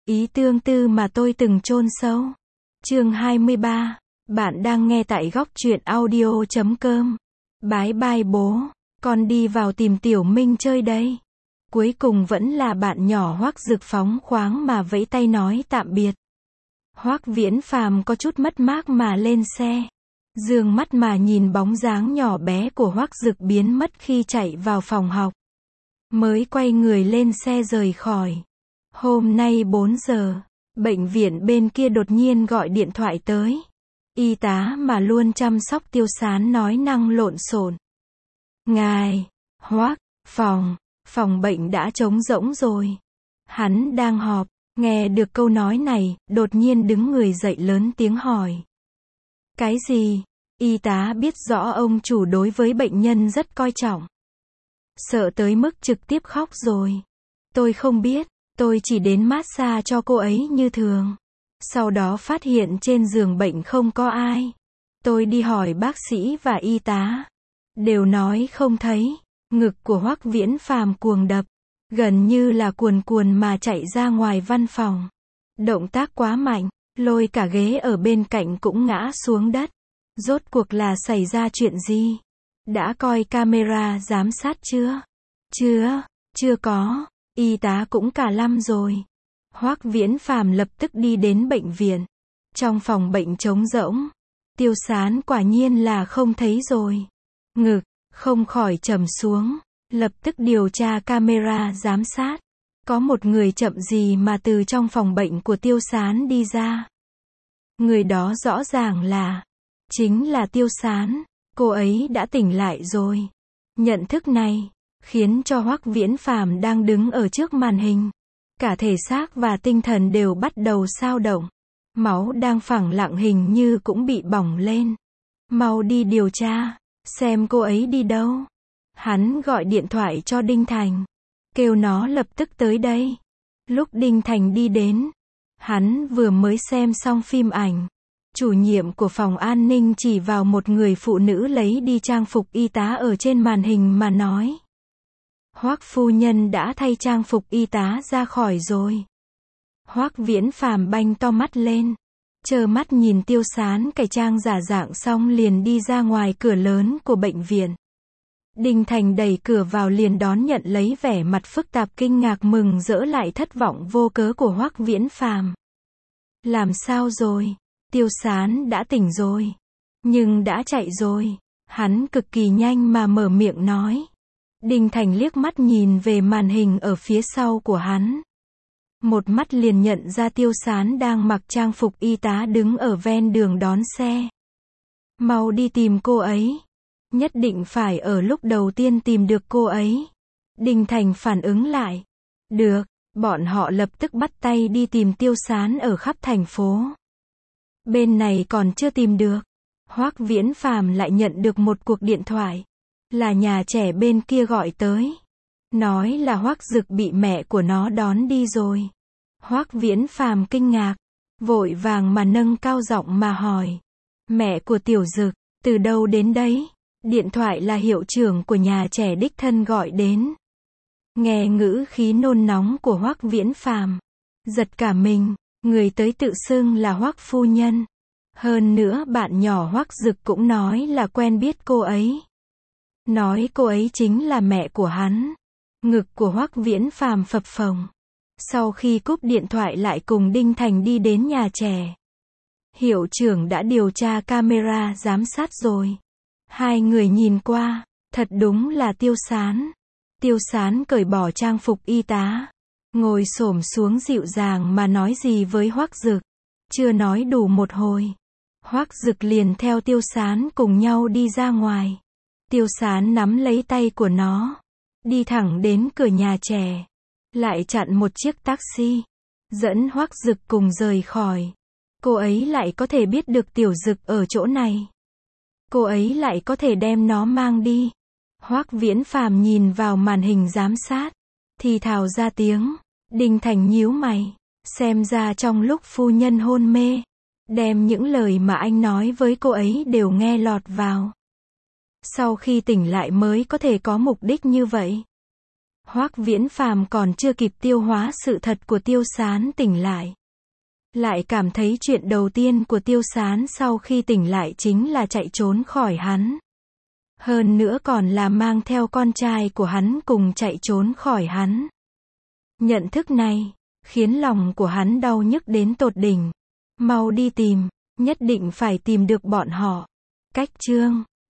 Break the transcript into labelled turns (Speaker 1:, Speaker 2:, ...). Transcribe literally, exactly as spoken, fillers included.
Speaker 1: Ý tương tư mà tôi từng chôn sâu. Chương hai mươi ba. Bạn đang nghe tại góc truyện audio chấm com. Bái bai bố, con đi vào tìm Tiểu Minh chơi đây. Cuối cùng vẫn là bạn nhỏ Hoắc Dực phóng khoáng mà vẫy tay nói tạm biệt. Hoắc Viễn Phàm có chút mất mát mà lên xe. Dương mắt mà nhìn bóng dáng nhỏ bé của Hoắc Dực biến mất khi chạy vào phòng học. Mới quay người lên xe rời khỏi. Hôm nay bốn giờ, bệnh viện bên kia đột nhiên gọi điện thoại tới. Y tá mà luôn chăm sóc Tiêu Sán nói năng lộn xộn. Ngài, Hoắc, phòng, phòng bệnh đã trống rỗng rồi. Hắn đang họp, nghe được câu nói này, đột nhiên đứng người dậy lớn tiếng hỏi. Cái gì? Y tá biết rõ ông chủ đối với bệnh nhân rất coi trọng. Sợ tới mức trực tiếp khóc rồi. Tôi không biết, tôi chỉ đến massage cho cô ấy như thường. Sau đó phát hiện trên giường bệnh không có ai. Tôi đi hỏi bác sĩ và y tá. Đều nói không thấy. Ngực của Hoắc Viễn Phàm cuồng đập. Gần như là cuồn cuồn mà chạy ra ngoài văn phòng. Động tác quá mạnh, lôi cả ghế ở bên cạnh cũng ngã xuống đất. Rốt cuộc là xảy ra chuyện gì? Đã coi camera giám sát chưa? Chưa, chưa có. Y tá cũng cả lăm rồi. Hoắc Viễn Phàm lập tức đi đến bệnh viện. Trong phòng bệnh trống rỗng. Tiêu Sán quả nhiên là không thấy rồi. Ngực, không khỏi trầm xuống. Lập tức điều tra camera giám sát. Có một người chậm gì mà từ trong phòng bệnh của Tiêu Sán đi ra. Người đó rõ ràng là, chính là Tiêu Sán. Cô ấy đã tỉnh lại rồi. Nhận thức này, khiến cho Hoắc Viễn Phàm đang đứng ở trước màn hình. Cả thể xác và tinh thần đều bắt đầu xao động. Máu đang phẳng lặng hình như cũng bị bỏng lên. Mau đi điều tra, xem cô ấy đi đâu. Hắn gọi điện thoại cho Đinh Thành. Kêu nó lập tức tới đây. Lúc Đinh Thành đi đến, hắn vừa mới xem xong phim ảnh. Chủ nhiệm của phòng an ninh chỉ vào một người phụ nữ lấy đi trang phục y tá ở trên màn hình mà nói. Hoắc phu nhân đã thay trang phục y tá ra khỏi rồi. Hoắc Viễn Phàm banh to mắt lên. Trơ mắt nhìn Tiêu Sán cải trang giả dạng xong liền đi ra ngoài cửa lớn của bệnh viện. Đinh Thành đẩy cửa vào liền đón nhận lấy vẻ mặt phức tạp kinh ngạc mừng rỡ lại thất vọng vô cớ của Hoắc Viễn Phàm. Làm sao rồi? Tiêu Sán đã tỉnh rồi. Nhưng đã chạy rồi. Hắn cực kỳ nhanh mà mở miệng nói. Đinh Thành liếc mắt nhìn về màn hình ở phía sau của hắn. Một mắt liền nhận ra Tiêu Sán đang mặc trang phục y tá đứng ở ven đường đón xe. Mau đi tìm cô ấy. Nhất định phải ở lúc đầu tiên tìm được cô ấy. Đinh Thành phản ứng lại. Được, bọn họ lập tức bắt tay đi tìm Tiêu Sán ở khắp thành phố. Bên này còn chưa tìm được. Hoắc Viễn Phàm lại nhận được một cuộc điện thoại. Là nhà trẻ bên kia gọi tới. Nói là Hoắc Dực bị mẹ của nó đón đi rồi. Hoắc Viễn Phàm kinh ngạc. Vội vàng mà nâng cao giọng mà hỏi. Mẹ của Tiểu Dực, từ đâu đến đấy? Điện thoại là hiệu trưởng của nhà trẻ đích thân gọi đến. Nghe ngữ khí nôn nóng của Hoắc Viễn Phàm. Giật cả mình, người tới tự xưng là Hoắc phu nhân. Hơn nữa bạn nhỏ Hoắc Dực cũng nói là quen biết cô ấy. Nói cô ấy chính là mẹ của hắn. Ngực của Hoắc Viễn Phàm phập phồng. Sau khi cúp điện thoại lại cùng Đinh Thành đi đến nhà trẻ. Hiệu trưởng đã điều tra camera giám sát rồi. Hai người nhìn qua, thật đúng là Tiêu Sán. Tiêu Sán cởi bỏ trang phục y tá. Ngồi xổm xuống dịu dàng mà nói gì với Hoắc Dực. Chưa nói đủ một hồi. Hoắc Dực liền theo Tiêu Sán cùng nhau đi ra ngoài. Tiêu Sán nắm lấy tay của nó. Đi thẳng đến cửa nhà trẻ. Lại chặn một chiếc taxi. Dẫn Hoắc Dực cùng rời khỏi. Cô ấy lại có thể biết được Tiểu Dực ở chỗ này. Cô ấy lại có thể đem nó mang đi. Hoắc Viễn Phàm nhìn vào màn hình giám sát. Thì thào ra tiếng. Đinh Thành nhíu mày. Xem ra trong lúc phu nhân hôn mê. Đem những lời mà anh nói với cô ấy đều nghe lọt vào. Sau khi tỉnh lại mới có thể có mục đích như vậy. Hoắc Viễn Phàm còn chưa kịp tiêu hóa sự thật của Tiêu Sán tỉnh lại. Lại cảm thấy chuyện đầu tiên của Tiêu Sán sau khi tỉnh lại chính là chạy trốn khỏi hắn. Hơn nữa còn là mang theo con trai của hắn cùng chạy trốn khỏi hắn. Nhận thức này, khiến lòng của hắn đau nhức đến tột đỉnh. Mau đi tìm, nhất định phải tìm được bọn họ. Cách chương